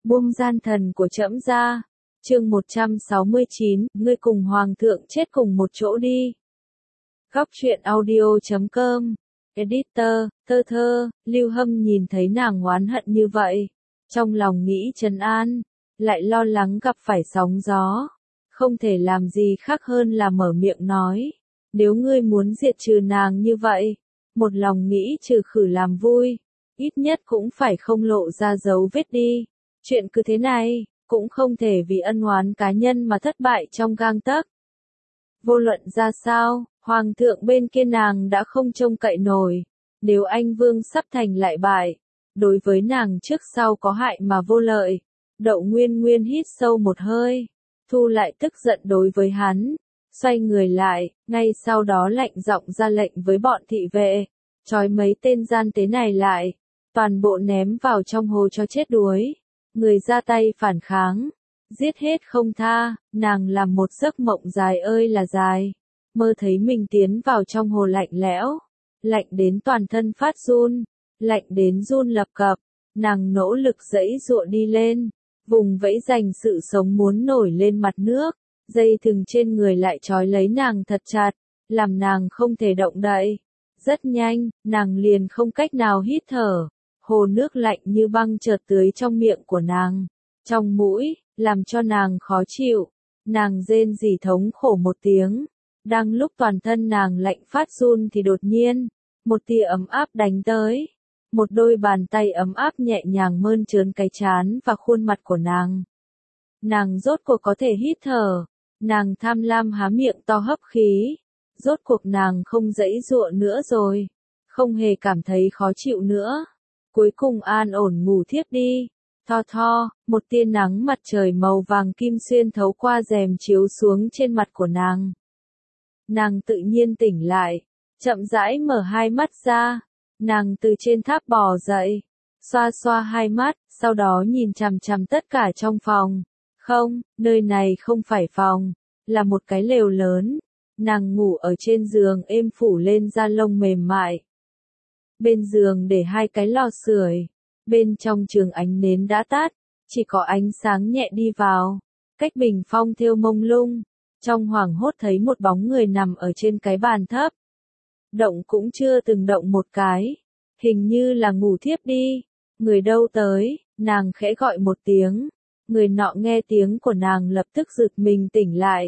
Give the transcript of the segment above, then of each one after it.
Buông gian thần của trẫm ra. Chương 169, ngươi cùng hoàng thượng chết cùng một chỗ đi. Góc truyện audio.com. Editor, thơ, Lưu Hâm nhìn thấy nàng oán hận như vậy, trong lòng nghĩ trấn an, lại lo lắng gặp phải sóng gió, không thể làm gì khác hơn là mở miệng nói, nếu ngươi muốn diệt trừ nàng như vậy, một lòng nghĩ trừ khử làm vui, ít nhất cũng phải không lộ ra dấu vết đi, chuyện cứ thế này, cũng không thể vì ân oán cá nhân mà thất bại trong gang tấc. Vô luận ra sao, hoàng thượng bên kia nàng đã không trông cậy nổi, nếu anh vương sắp thành lại bại, đối với nàng trước sau có hại mà vô lợi. Đậu Nguyên Nguyên hít sâu một hơi, thu lại tức giận đối với hắn, xoay người lại, ngay sau đó lạnh giọng ra lệnh với bọn thị vệ, trói mấy tên gian tế này lại, toàn bộ ném vào trong hồ cho chết đuối, người ra tay phản kháng, giết hết không tha. Nàng làm một giấc mộng dài ơi là dài, mơ thấy mình tiến vào trong hồ lạnh lẽo, lạnh đến toàn thân phát run, lạnh đến run lập cập, nàng nỗ lực giãy giụa đi lên, vùng vẫy giành sự sống muốn nổi lên mặt nước, dây thừng trên người lại trói lấy nàng thật chặt, làm nàng không thể động đậy. Rất nhanh, nàng liền không cách nào hít thở, hồ nước lạnh như băng chợt tưới trong miệng của nàng, trong mũi, làm cho nàng khó chịu, nàng rên rỉ thống khổ một tiếng, đang lúc toàn thân nàng lạnh phát run thì đột nhiên, một tia ấm áp đánh tới. Một đôi bàn tay ấm áp nhẹ nhàng mơn trớn cái trán và khuôn mặt của nàng. Nàng rốt cuộc có thể hít thở, nàng tham lam há miệng to hấp khí, rốt cuộc nàng không giãy giụa nữa rồi, không hề cảm thấy khó chịu nữa. Cuối cùng an ổn ngủ thiếp đi. Tho, một tia nắng mặt trời màu vàng kim xuyên thấu qua rèm chiếu xuống trên mặt của nàng. Nàng tự nhiên tỉnh lại, chậm rãi mở hai mắt ra. Nàng từ trên tháp bò dậy, xoa xoa hai mắt, sau đó nhìn chằm chằm tất cả trong phòng. Không, nơi này không phải phòng, là một cái lều lớn. Nàng ngủ ở trên giường êm phủ lên da lông mềm mại. Bên giường để hai cái lò sưởi, bên trong trường ánh nến đã tắt, chỉ có ánh sáng nhẹ đi vào. Cách bình phong thêu mông lung, trong hoảng hốt thấy một bóng người nằm ở trên cái bàn thấp. Động cũng chưa từng động một cái, hình như là ngủ thiếp đi. Người đâu tới, nàng khẽ gọi một tiếng, người nọ nghe tiếng của nàng lập tức giật mình tỉnh lại.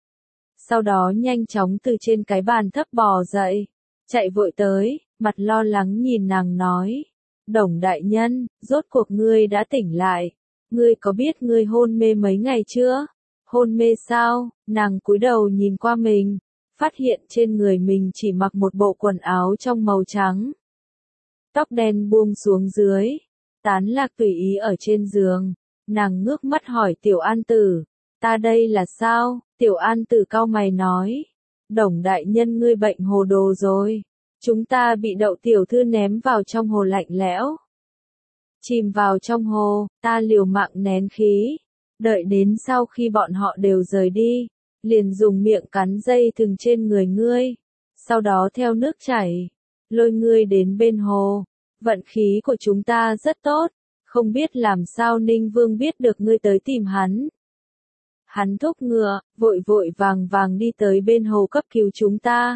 Sau đó nhanh chóng từ trên cái bàn thấp bò dậy, chạy vội tới, mặt lo lắng nhìn nàng nói, Đồng đại nhân, rốt cuộc ngươi đã tỉnh lại, ngươi có biết ngươi hôn mê mấy ngày chưa? Hôn mê sao? Nàng cúi đầu nhìn qua mình, phát hiện trên người mình chỉ mặc một bộ quần áo trong màu trắng. Tóc đen buông xuống dưới, tán lạc tùy ý ở trên giường, nàng ngước mắt hỏi Tiểu An Tử, ta đây là sao? Tiểu An Tử cau mày nói, Đồng đại nhân ngươi bệnh hồ đồ rồi, chúng ta bị Đậu tiểu thư ném vào trong hồ lạnh lẽo. Chìm vào trong hồ, ta liều mạng nén khí, đợi đến sau khi bọn họ đều rời đi, liền dùng miệng cắn dây thừng trên người ngươi, sau đó theo nước chảy, lôi ngươi đến bên hồ. Vận khí của chúng ta rất tốt, không biết làm sao Ninh Vương biết được ngươi tới tìm hắn. Hắn thúc ngựa, vội vội vàng đi tới bên hồ cấp cứu chúng ta.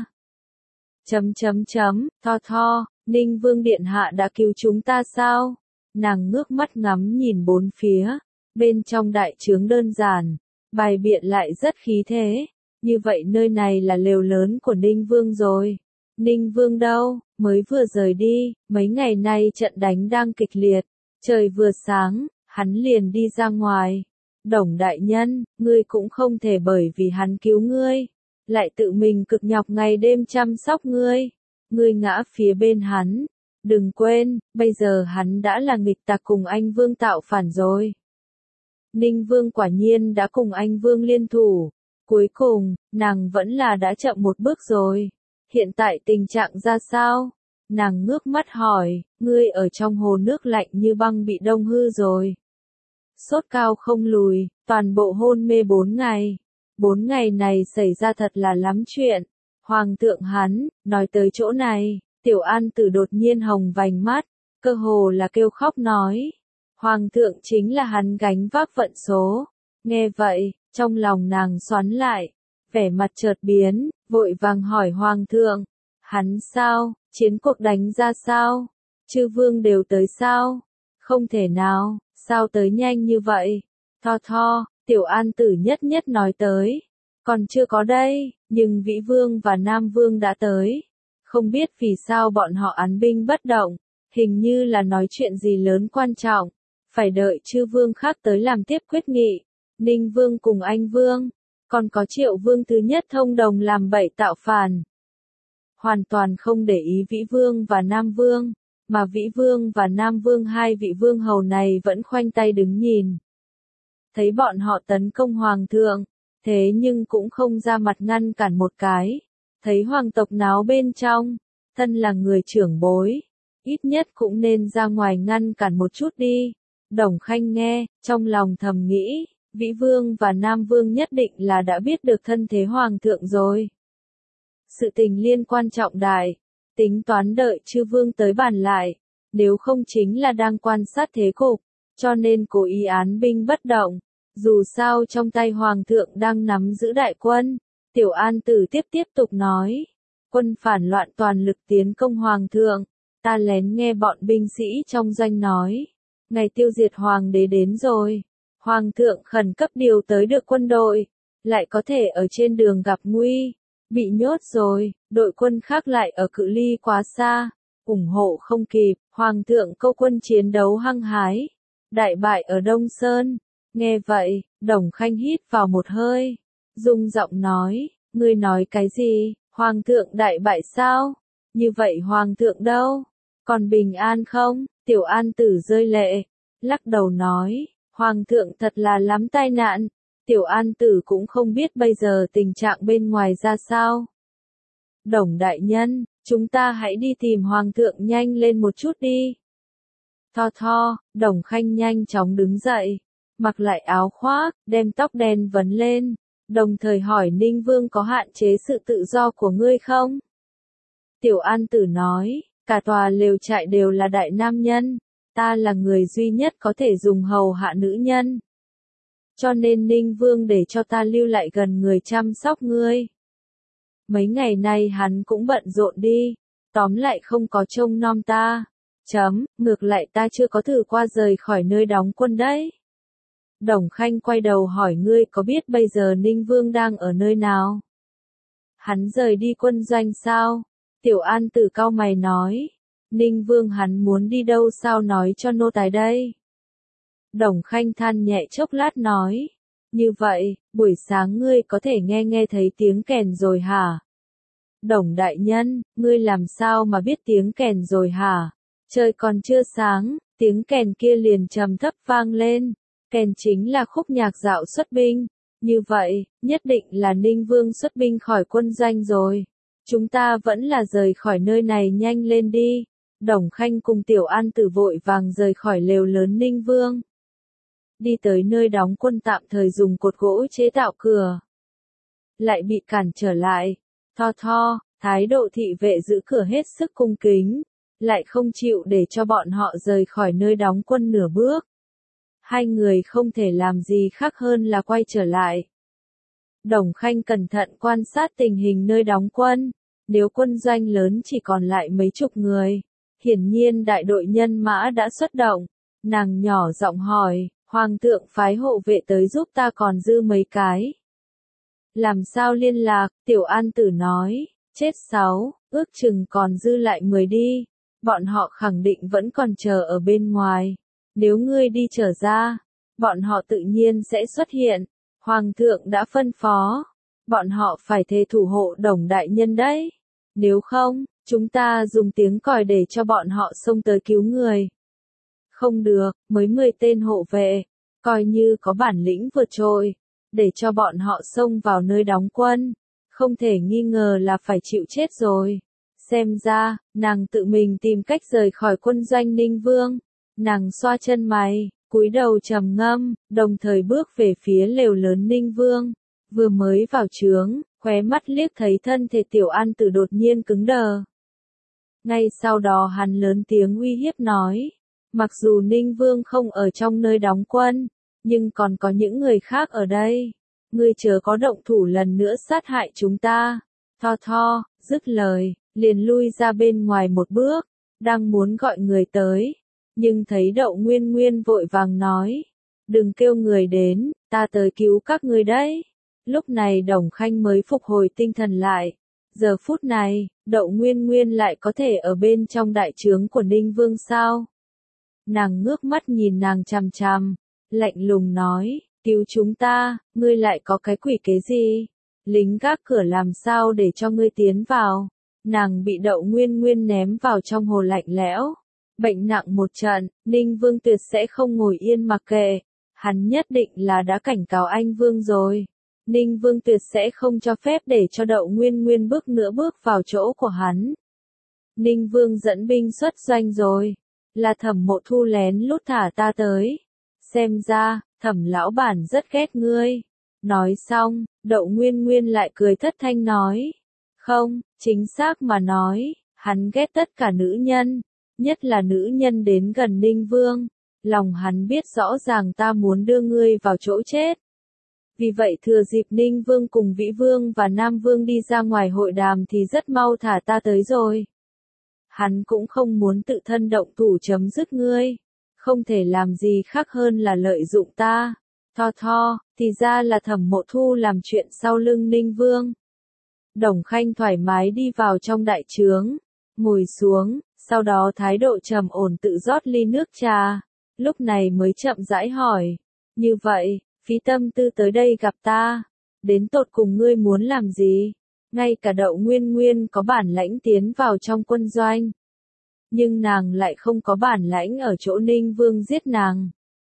Tho, Ninh Vương điện hạ đã cứu chúng ta sao? Nàng ngước mắt ngắm nhìn bốn phía, bên trong đại trướng đơn giản, bài biện lại rất khí thế, như vậy nơi này là lều lớn của Ninh Vương rồi. Ninh Vương đâu, mới vừa rời đi, mấy ngày nay trận đánh đang kịch liệt, trời vừa sáng, hắn liền đi ra ngoài. Đồng đại nhân, ngươi cũng không thể bởi vì hắn cứu ngươi, lại tự mình cực nhọc ngày đêm chăm sóc ngươi ngã phía bên hắn. Đừng quên, bây giờ hắn đã là nghịch tặc cùng anh Vương tạo phản rồi. Ninh Vương quả nhiên đã cùng anh Vương liên thủ, cuối cùng, nàng vẫn là đã chậm một bước rồi. Hiện tại tình trạng ra sao? Nàng ngước mắt hỏi, ngươi ở trong hồ nước lạnh như băng bị đông hư rồi. Sốt cao không lùi, toàn bộ hôn mê 4 ngày. 4 ngày này xảy ra thật là lắm chuyện. Hoàng thượng hắn, nói tới chỗ này, Tiểu An Tử đột nhiên hồng vành mắt, cơ hồ là kêu khóc nói. Hoàng thượng chính là hắn gánh vác vận số. Nghe vậy, trong lòng nàng xoắn lại, vẻ mặt chợt biến, vội vàng hỏi Hoàng thượng, hắn sao, chiến cuộc đánh ra sao, chư vương đều tới sao, không thể nào, sao tới nhanh như vậy, Tiểu An Tử nhất nhất nói tới, còn chưa có đây, nhưng Vĩ Vương và Nam Vương đã tới, không biết vì sao bọn họ án binh bất động, hình như là nói chuyện gì lớn quan trọng, phải đợi chư vương khác tới làm tiếp quyết nghị. Ninh Vương cùng Anh Vương, còn có Triệu Vương thứ nhất thông đồng làm bậy tạo phản. Hoàn toàn không để ý Vĩ Vương và Nam Vương, mà Vĩ Vương và Nam Vương hai vị vương hầu này vẫn khoanh tay đứng nhìn. Thấy bọn họ tấn công Hoàng thượng, thế nhưng cũng không ra mặt ngăn cản một cái. Thấy hoàng tộc náo bên trong, thân là người trưởng bối, ít nhất cũng nên ra ngoài ngăn cản một chút đi. Đồng Khanh nghe, trong lòng thầm nghĩ, Vĩ Vương và Nam Vương nhất định là đã biết được thân thế Hoàng thượng rồi. Sự tình liên quan trọng đại, tính toán đợi chư vương tới bàn lại, nếu không chính là đang quan sát thế cục, cho nên cố ý án binh bất động. Dù sao trong tay Hoàng thượng đang nắm giữ đại quân, Tiểu An Tử tiếp tục nói, quân phản loạn toàn lực tiến công Hoàng thượng, ta lén nghe bọn binh sĩ trong doanh nói, ngày tiêu diệt Hoàng đế đến rồi, Hoàng thượng khẩn cấp điều tới được quân đội, lại có thể ở trên đường gặp nguy, bị nhốt rồi, đội quân khác lại ở cự ly quá xa, ủng hộ không kịp, Hoàng thượng câu quân chiến đấu hăng hái, đại bại ở Đông Sơn. Nghe vậy, Đồng Khanh hít vào một hơi, rung giọng nói, ngươi nói cái gì, Hoàng thượng đại bại sao? Như vậy Hoàng thượng đâu? Còn bình an không? Tiểu An Tử rơi lệ, lắc đầu nói, Hoàng thượng thật là lắm tai nạn, Tiểu An Tử cũng không biết bây giờ tình trạng bên ngoài ra sao. Đồng đại nhân, chúng ta hãy đi tìm Hoàng thượng nhanh lên một chút đi. Đồng Khanh nhanh chóng đứng dậy, mặc lại áo khoác, đem tóc đen vấn lên, đồng thời hỏi Ninh Vương có hạn chế sự tự do của ngươi không? Tiểu An Tử nói, cả tòa lều trại đều là đại nam nhân, ta là người duy nhất có thể dùng hầu hạ nữ nhân. Cho nên Ninh Vương để cho ta lưu lại gần người chăm sóc ngươi. Mấy ngày nay hắn cũng bận rộn đi, tóm lại không có trông nom ta. Ngược lại ta chưa có thử qua rời khỏi nơi đóng quân đấy. Đồng Khanh quay đầu hỏi ngươi có biết bây giờ Ninh Vương đang ở nơi nào? Hắn rời đi quân doanh sao? Tiểu An Tử cau mày nói. Ninh Vương hắn muốn đi đâu sao nói cho nô tài đây? Đồng Khanh than nhẹ chốc lát nói. Như vậy, buổi sáng ngươi có thể nghe thấy tiếng kèn rồi hả? Đồng đại nhân, ngươi làm sao mà biết tiếng kèn rồi hả? Trời còn chưa sáng, tiếng kèn kia liền trầm thấp vang lên. Kèn chính là khúc nhạc dạo xuất binh. Như vậy, nhất định là Ninh Vương xuất binh khỏi quân doanh rồi. Chúng ta vẫn là rời khỏi nơi này nhanh lên đi. Đồng Khanh cùng Tiểu An Tử vội vàng rời khỏi lều lớn Ninh Vương. Đi tới nơi đóng quân tạm thời dùng cột gỗ chế tạo cửa. Lại bị cản trở lại. Thái độ thị vệ giữ cửa hết sức cung kính. Lại không chịu để cho bọn họ rời khỏi nơi đóng quân nửa bước. Hai người không thể làm gì khác hơn là quay trở lại. Đồng Khanh cẩn thận quan sát tình hình nơi đóng quân. Nếu quân doanh lớn chỉ còn lại mấy chục người, hiển nhiên đại đội nhân mã đã xuất động. Nàng nhỏ giọng hỏi, Hoàng thượng phái hộ vệ tới giúp ta còn dư mấy cái. Làm sao liên lạc? Tiểu An Tử nói, chết 6, ước chừng còn dư lại 10 đi. Bọn họ khẳng định vẫn còn chờ ở bên ngoài. Nếu ngươi đi trở ra, bọn họ tự nhiên sẽ xuất hiện. Hoàng thượng đã phân phó, bọn họ phải thề thủ hộ Đồng đại nhân đấy. Nếu không, chúng ta dùng tiếng còi để cho bọn họ xông tới cứu người. Không được, mới 10 tên hộ vệ, coi như có bản lĩnh vượt trội, để cho bọn họ xông vào nơi đóng quân, không thể nghi ngờ là phải chịu chết rồi. Xem ra, nàng tự mình tìm cách rời khỏi quân doanh Ninh Vương. Nàng xoa chân mày, cúi đầu trầm ngâm, đồng thời bước về phía lều lớn Ninh Vương. Vừa mới vào trướng, khóe mắt liếc thấy thân thể Tiểu An Tử đột nhiên cứng đờ. Ngay sau đó hắn lớn tiếng uy hiếp nói, Mặc dù Ninh Vương không ở trong nơi đóng quân, nhưng còn có những người khác ở đây. Ngươi chớ có động thủ lần nữa sát hại chúng ta. Tho tho, dứt lời, liền lui ra bên ngoài một bước, đang muốn gọi người tới. Nhưng thấy Đậu Nguyên Nguyên vội vàng nói, đừng kêu người đến, ta tới cứu các ngươi đấy. Lúc này Đồng Khanh mới phục hồi tinh thần lại. Giờ phút này, Đậu Nguyên Nguyên lại có thể ở bên trong đại trướng của Ninh Vương sao? Nàng ngước mắt nhìn nàng chằm chằm, lạnh lùng nói, cứu chúng ta, ngươi lại có cái quỷ kế gì? Lính gác cửa làm sao để cho ngươi tiến vào? Nàng bị Đậu Nguyên Nguyên ném vào trong hồ lạnh lẽo. Bệnh nặng một trận, Ninh Vương tuyệt sẽ không ngồi yên mặc kệ. Hắn nhất định là đã cảnh cáo anh Vương rồi. Ninh Vương tuyệt sẽ không cho phép để cho Đậu Nguyên Nguyên bước nữa bước vào chỗ của hắn. Ninh Vương dẫn binh xuất doanh rồi. Là Thẩm Mộ Thu lén lút thả ta tới. Xem ra, Thẩm lão bản rất ghét ngươi. Nói xong, Đậu Nguyên Nguyên lại cười thất thanh nói. Không, chính xác mà nói, hắn ghét tất cả nữ nhân, nhất là nữ nhân đến gần Ninh Vương. Lòng hắn biết rõ ràng ta muốn đưa ngươi vào chỗ chết. Vì vậy thừa dịp Ninh Vương cùng Vĩ Vương và Nam Vương đi ra ngoài hội đàm thì rất mau thả ta tới rồi. Hắn cũng không muốn tự thân động thủ chấm dứt ngươi. Không thể làm gì khác hơn là lợi dụng ta. Tho tho, thì ra là Thẩm Mộ Thu làm chuyện sau lưng Ninh Vương. Đồng Khanh thoải mái đi vào trong đại trướng, ngồi xuống, sau đó thái độ trầm ổn tự rót ly nước trà. Lúc này mới chậm rãi hỏi. Như vậy, phí tâm tư tới đây gặp ta. Đến tột cùng ngươi muốn làm gì? Ngay cả Đậu Nguyên Nguyên có bản lãnh tiến vào trong quân doanh. Nhưng nàng lại không có bản lãnh ở chỗ Ninh Vương giết nàng.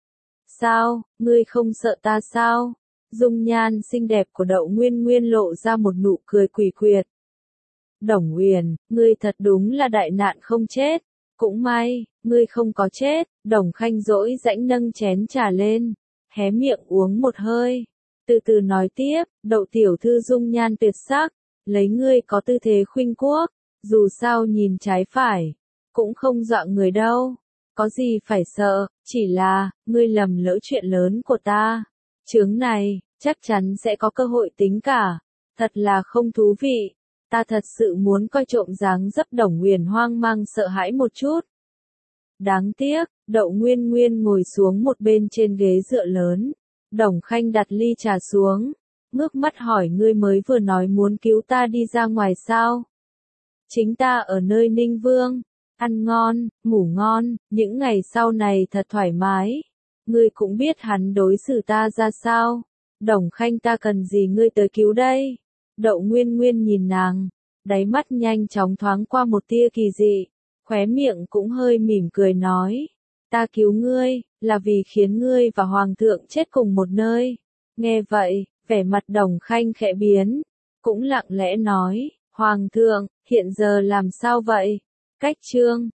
Sao, ngươi không sợ ta sao? Dung nhan xinh đẹp của Đậu Nguyên Nguyên lộ ra một nụ cười quỷ quyệt. Đồng Uyển, ngươi thật đúng là đại nạn không chết. Cũng may, ngươi không có chết. Đồng Khanh dỗi rãnh nâng chén trà lên, hé miệng uống một hơi. Từ từ nói tiếp, Đậu tiểu thư dung nhan tuyệt sắc, lấy ngươi có tư thế khuynh quốc, dù sao nhìn trái phải, cũng không dọa người đâu. Có gì phải sợ, chỉ là, ngươi lầm lỡ chuyện lớn của ta. Chướng này, chắc chắn sẽ có cơ hội tính cả. Thật là không thú vị. Ta thật sự muốn coi trộm dáng dấp Đồng Uyển hoang mang sợ hãi một chút. Đáng tiếc, Đậu Nguyên Nguyên ngồi xuống một bên trên ghế dựa lớn. Đồng Khanh đặt ly trà xuống, ngước mắt hỏi ngươi mới vừa nói muốn cứu ta đi ra ngoài sao? Chính ta ở nơi Ninh Vương, ăn ngon, ngủ ngon, những ngày sau này thật thoải mái. Ngươi cũng biết hắn đối xử ta ra sao. Đồng Khanh ta cần gì ngươi tới cứu đây? Đậu Nguyên Nguyên nhìn nàng, đáy mắt nhanh chóng thoáng qua một tia kỳ dị, khóe miệng cũng hơi mỉm cười nói. Ta cứu ngươi, là vì khiến ngươi và Hoàng thượng chết cùng một nơi. Nghe vậy, vẻ mặt Đồng Khanh khẽ biến, cũng lặng lẽ nói, Hoàng thượng, hiện giờ làm sao vậy? Cách chương